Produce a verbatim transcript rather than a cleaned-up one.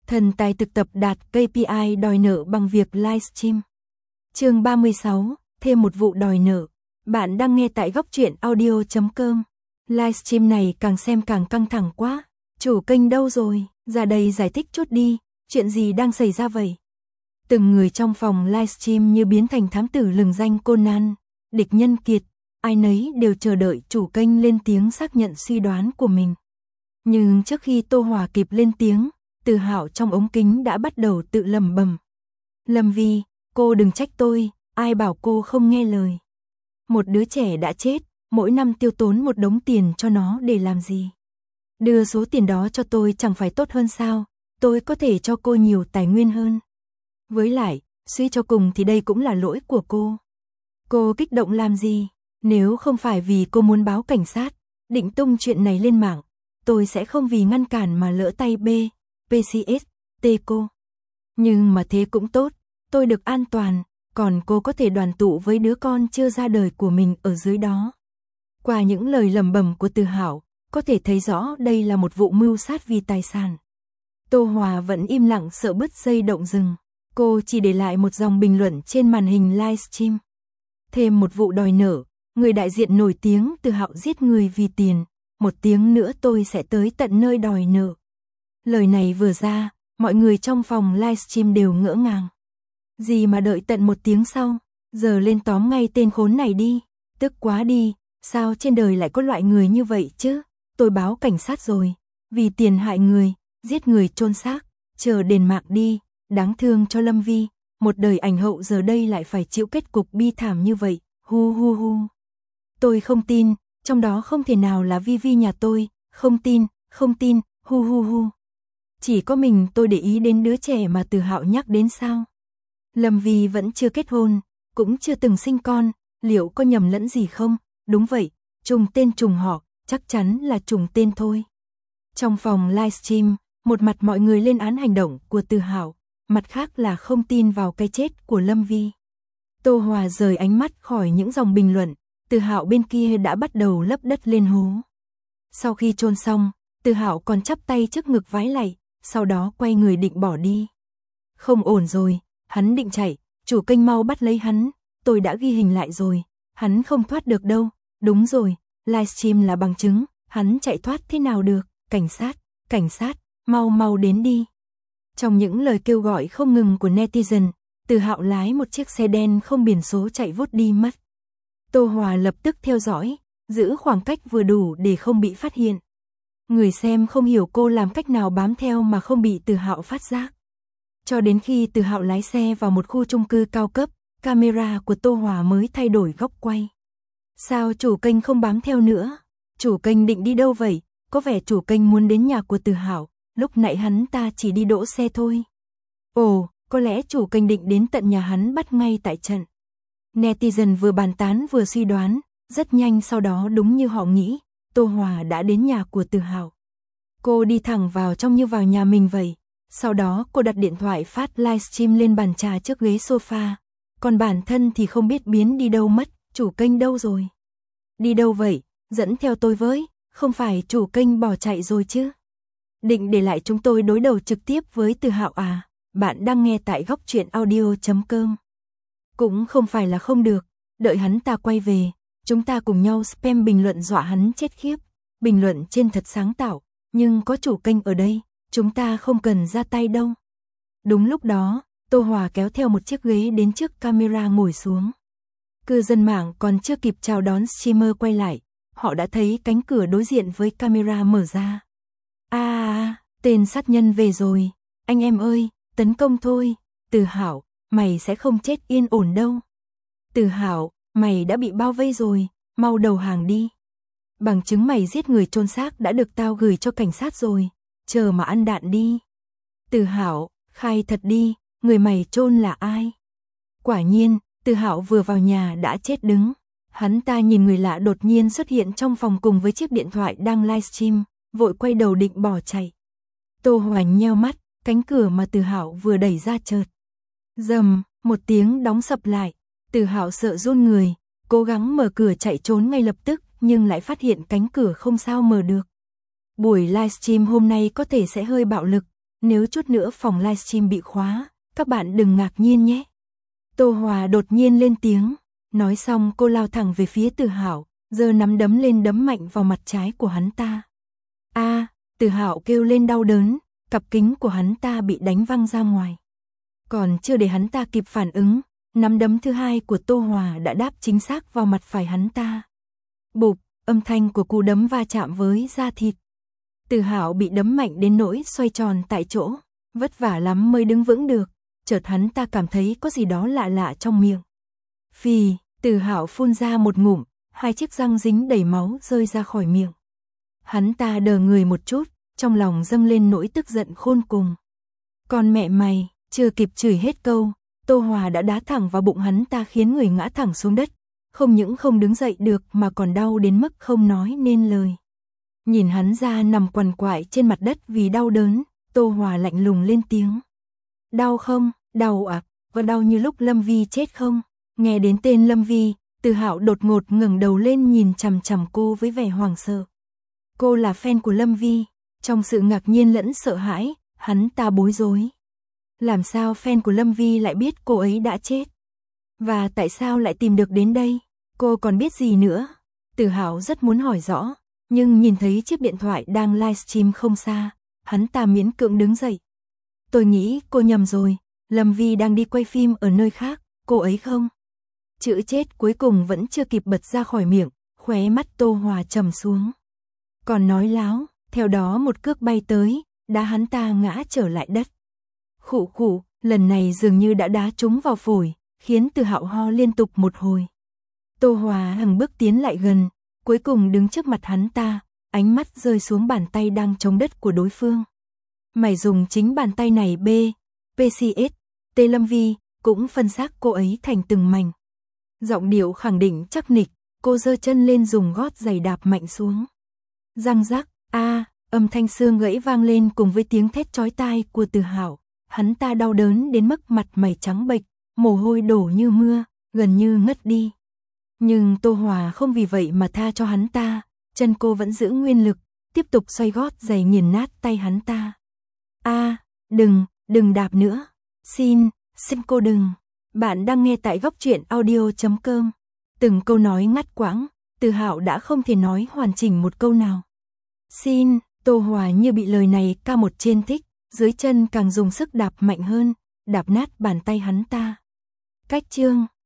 Thần tài thực tập đạt ca pê i đòi nợ bằng việc livestream. Chương ba mươi sáu, thêm một vụ đòi nợ. Bạn đang nghe tại góc truyện audio chấm com. Livestream này càng xem càng căng thẳng quá. Chủ kênh đâu rồi? Ra đây giải thích chút đi, chuyện gì đang xảy ra vậy? Từng người trong phòng livestream như biến thành thám tử lừng danh Conan, địch nhân kiệt, ai nấy đều chờ đợi chủ kênh lên tiếng xác nhận suy đoán của mình. Nhưng trước khi Tô Hòa kịp lên tiếng, Từ Hạo trong ống kính đã bắt đầu tự lẩm bẩm. Lâm Vi, cô đừng trách tôi, ai bảo cô không nghe lời. Một đứa trẻ đã chết, mỗi năm tiêu tốn một đống tiền cho nó để làm gì? Đưa số tiền đó cho tôi chẳng phải tốt hơn sao, tôi có thể cho cô nhiều tài nguyên hơn. Với lại, suy cho cùng thì đây cũng là lỗi của cô. Cô kích động làm gì? Nếu không phải vì cô muốn báo cảnh sát, định tung chuyện này lên mạng, tôi sẽ không vì ngăn cản mà lỡ tay B, pê xê ét, T cô. Nhưng mà thế cũng tốt, tôi được an toàn, còn cô có thể đoàn tụ với đứa con chưa ra đời của mình ở dưới đó. Qua những lời lẩm bẩm của Từ Hạo, có thể thấy rõ đây là một vụ mưu sát vì tài sản. Tô Hòa vẫn im lặng sợ bứt dây động rừng, cô chỉ để lại một dòng bình luận trên màn hình livestream. Thêm một vụ đòi nợ, người đại diện nổi tiếng Từ Hạo giết người vì tiền, một tiếng nữa tôi sẽ tới tận nơi đòi nợ. Lời này vừa ra, mọi người trong phòng livestream đều ngỡ ngàng. Gì mà đợi tận một tiếng sau, giờ lên tóm ngay tên khốn này đi, tức quá đi, sao trên đời lại có loại người như vậy chứ? Tôi báo cảnh sát rồi, vì tiền hại người, giết người chôn xác, chờ đền mạng đi, đáng thương cho Lâm Vi, một đời ảnh hậu giờ đây lại phải chịu kết cục bi thảm như vậy, hu hu hu. Tôi không tin, trong đó không thể nào là Vi Vi nhà tôi, không tin, không tin, hu hu hu. Chỉ có mình tôi để ý đến đứa trẻ mà Từ Hạo nhắc đến sao? Lâm Vi vẫn chưa kết hôn, cũng chưa từng sinh con, liệu có nhầm lẫn gì không? Đúng vậy, trùng tên trùng họ, chắc chắn là trùng tên thôi. Trong phòng livestream, một mặt mọi người lên án hành động của Từ Hạo, mặt khác là không tin vào cái chết của Lâm Vi. Tô Hòa rời ánh mắt khỏi những dòng bình luận, Từ Hạo bên kia đã bắt đầu lấp đất lên hố. Sau khi chôn xong, Từ Hạo còn chắp tay trước ngực vái lạy, sau đó quay người định bỏ đi. Không ổn rồi, hắn định chạy, chủ kênh mau bắt lấy hắn, tôi đã ghi hình lại rồi, hắn không thoát được đâu. Đúng rồi, livestream là bằng chứng, hắn chạy thoát thế nào được, cảnh sát, cảnh sát, mau mau đến đi. Trong những lời kêu gọi không ngừng của netizen, Từ Hạo lái một chiếc xe đen không biển số chạy vút đi mất. Tô Hòa lập tức theo dõi, giữ khoảng cách vừa đủ để không bị phát hiện. Người xem không hiểu cô làm cách nào bám theo mà không bị Từ Hạo phát giác. Cho đến khi Từ Hạo lái xe vào một khu chung cư cao cấp, camera của Tô Hòa mới thay đổi góc quay. Sao chủ kênh không bám theo nữa? Chủ kênh định đi đâu vậy? Có vẻ chủ kênh muốn đến nhà của Từ Hạo, lúc nãy hắn ta chỉ đi đỗ xe thôi. Ồ, có lẽ chủ kênh định đến tận nhà hắn bắt ngay tại trận. Netizen vừa bàn tán vừa suy đoán, rất nhanh sau đó đúng như họ nghĩ, Tô Hòa đã đến nhà của Từ Hạo. Cô đi thẳng vào trong như vào nhà mình vậy. Sau đó cô đặt điện thoại phát livestream lên bàn trà trước ghế sofa. Còn bản thân thì không biết biến đi đâu mất, chủ kênh đâu rồi? Đi đâu vậy? Dẫn theo tôi với, không phải chủ kênh bỏ chạy rồi chứ? Định để lại chúng tôi đối đầu trực tiếp với Từ Hạo à? Bạn đang nghe tại góc truyện audio chấm com. Cũng không phải là không được, đợi hắn ta quay về, chúng ta cùng nhau spam bình luận dọa hắn chết khiếp. Bình luận trên thật sáng tạo, nhưng có chủ kênh ở đây, chúng ta không cần ra tay đâu. Đúng lúc đó, Tô Hòa kéo theo một chiếc ghế đến trước camera ngồi xuống. Cư dân mạng còn chưa kịp chào đón streamer quay lại, họ đã thấy cánh cửa đối diện với camera mở ra. À, à, tên sát nhân về rồi, anh em ơi, tấn công thôi. Từ Hạo, mày sẽ không chết yên ổn đâu. Từ Hạo, mày đã bị bao vây rồi, mau đầu hàng đi. Bằng chứng mày giết người chôn xác đã được tao gửi cho cảnh sát rồi, chờ mà ăn đạn đi. Từ Hạo, khai thật đi, người mày chôn là ai? Quả nhiên, Từ Hạo vừa vào nhà đã chết đứng. Hắn ta nhìn người lạ đột nhiên xuất hiện trong phòng cùng với chiếc điện thoại đang livestream, vội quay đầu định bỏ chạy. Tô Hòa nheo mắt, cánh cửa mà Từ Hạo vừa đẩy ra chợt rầm, một tiếng đóng sập lại. Từ Hạo sợ run người, cố gắng mở cửa chạy trốn ngay lập tức, nhưng lại phát hiện cánh cửa không sao mở được. Buổi livestream hôm nay có thể sẽ hơi bạo lực, nếu chút nữa phòng livestream bị khóa, các bạn đừng ngạc nhiên nhé. Tô Hòa đột nhiên lên tiếng, nói xong cô lao thẳng về phía Từ Hạo, giơ nắm đấm lên đấm mạnh vào mặt trái của hắn ta. A, Từ Hạo kêu lên đau đớn, cặp kính của hắn ta bị đánh văng ra ngoài. Còn chưa để hắn ta kịp phản ứng, nắm đấm thứ hai của Tô Hòa đã đáp chính xác vào mặt phải hắn ta. Bụp, âm thanh của cú đấm va chạm với da thịt. Từ Hạo bị đấm mạnh đến nỗi xoay tròn tại chỗ, vất vả lắm mới đứng vững được, chợt hắn ta cảm thấy có gì đó lạ lạ trong miệng. Phì, Từ Hạo phun ra một ngụm, hai chiếc răng dính đầy máu rơi ra khỏi miệng. Hắn ta đờ người một chút, trong lòng dâng lên nỗi tức giận khôn cùng. Còn mẹ mày, chưa kịp chửi hết câu, Tô Hòa đã đá thẳng vào bụng hắn ta khiến người ngã thẳng xuống đất, không những không đứng dậy được mà còn đau đến mức không nói nên lời. Nhìn hắn ra nằm quằn quại trên mặt đất vì đau đớn, Tô Hòa lạnh lùng lên tiếng. Đau không, đau à, và đau như lúc Lâm Vi chết không? Nghe đến tên Lâm Vi, Từ Hạo đột ngột ngẩng đầu lên nhìn chằm chằm cô với vẻ hoảng sợ. Cô là fan của Lâm Vi, trong sự ngạc nhiên lẫn sợ hãi, hắn ta bối rối. Làm sao fan của Lâm Vi lại biết cô ấy đã chết? Và tại sao lại tìm được đến đây? Cô còn biết gì nữa? Từ Hạo rất muốn hỏi rõ, nhưng nhìn thấy chiếc điện thoại đang livestream không xa, hắn ta miễn cưỡng đứng dậy. Tôi nghĩ cô nhầm rồi, Lâm Vi đang đi quay phim ở nơi khác, cô ấy không? Chữ chết cuối cùng vẫn chưa kịp bật ra khỏi miệng, khóe mắt Tô Hòa trầm xuống. Còn nói láo, theo đó một cước bay tới, đá hắn ta ngã trở lại đất. Khụ khụ, lần này dường như đã đá trúng vào phổi, khiến Từ Hạo ho liên tục một hồi. Tô Hòa hằng bước tiến lại gần, cuối cùng đứng trước mặt hắn ta, ánh mắt rơi xuống bàn tay đang chống đất của đối phương. Mày dùng chính bàn tay này b, pê xê ét, T Lâm Vi, cũng phân xác cô ấy thành từng mảnh. Giọng điệu khẳng định chắc nịch, cô giơ chân lên dùng gót giày đạp mạnh xuống. Răng rắc, a, âm thanh xương gãy vang lên cùng với tiếng thét chói tai của Từ Hạo. Hắn ta đau đớn đến mức mặt mày trắng bệch, mồ hôi đổ như mưa, gần như ngất đi. Nhưng Tô Hòa không vì vậy mà tha cho hắn ta, chân cô vẫn giữ nguyên lực, tiếp tục xoay gót giày nghiền nát tay hắn ta. A, đừng, đừng đạp nữa. Xin, xin cô đừng. Bạn đang nghe tại góc truyện audio chấm com. Từng câu nói ngắt quãng, Từ Hạo đã không thể nói hoàn chỉnh một câu nào. Xin, Tô Hòa như bị lời này ca một trên thích, dưới chân càng dùng sức đạp mạnh hơn, đạp nát bàn tay hắn ta. Cách chương